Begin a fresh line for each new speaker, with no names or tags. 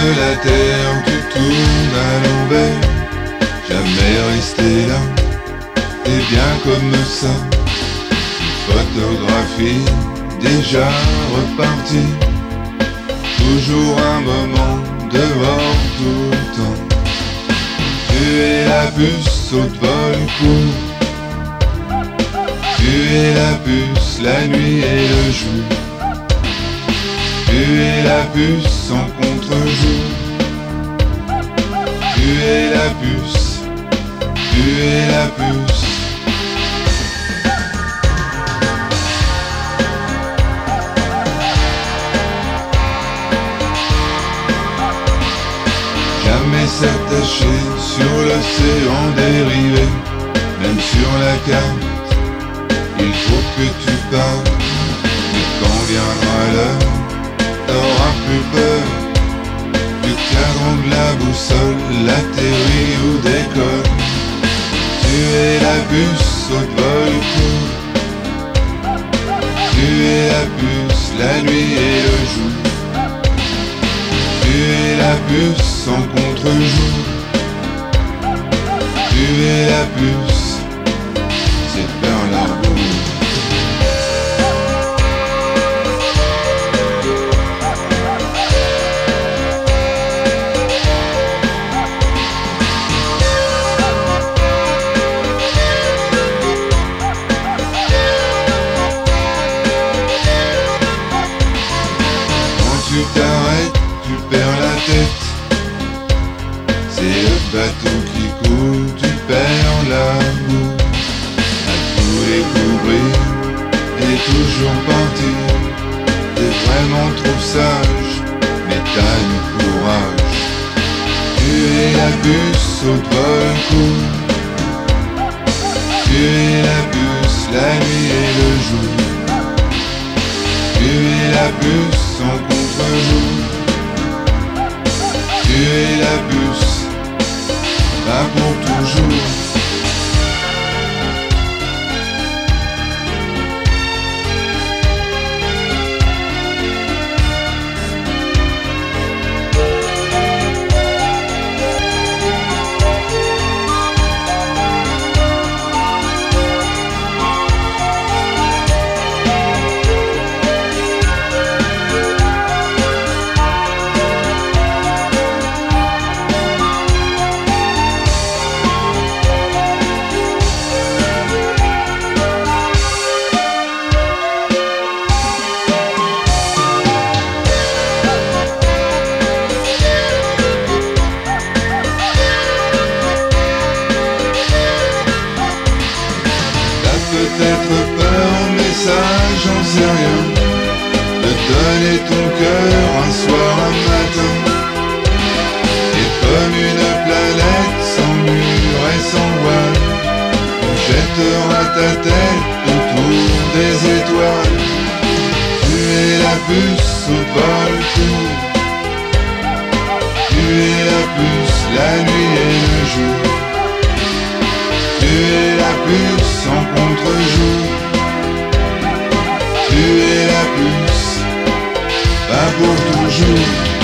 de la terre, tu tournes à l'envers. Jamais resté là, t'es bien comme ça. Photographie, déjà reparti. Toujours un moment dehors tout le temps. Tu es la puce au vol court. Tu es la puce la nuit et le jour. Tu es la puce en contre-jour. Tu es la puce, tu es la puce. Jamais s'attacher sur l'océan dérivé, même sur la carte, il faut que tu partes. Mais quand viendra l'heure, t'auras plus peur. Du cadran de la boussole, l'atterrit ou décolle. Tu es la puce au vol court. Tu es la puce la nuit et le jour. Tu es la puce en contre-jour. Tu es la puce, c'est Pearl Harbor. Quand tu t'arrêtes, tu perds la tête. C'est le bateau qui coule, tu perds la boue. À tout découvrir et toujours partir. T'es vraiment trop sage, mais t'as du courage. Tu es la puce au vol court. Tu es la puce la nuit et le jour. Tu es la puce en contre-jour. Tu es la puce, pas pour toujours. Peut-être peur, mais ça j'en sais rien. De donner ton cœur un soir, un matin. Et comme une planète sans mur et sans voile, on jettera ta tête autour des étoiles. Tu es la puce au vol court. Tu es la puce la nuit et le jour. Tu es la puce en contre-jour. Tu es la puce, pas pour toujours.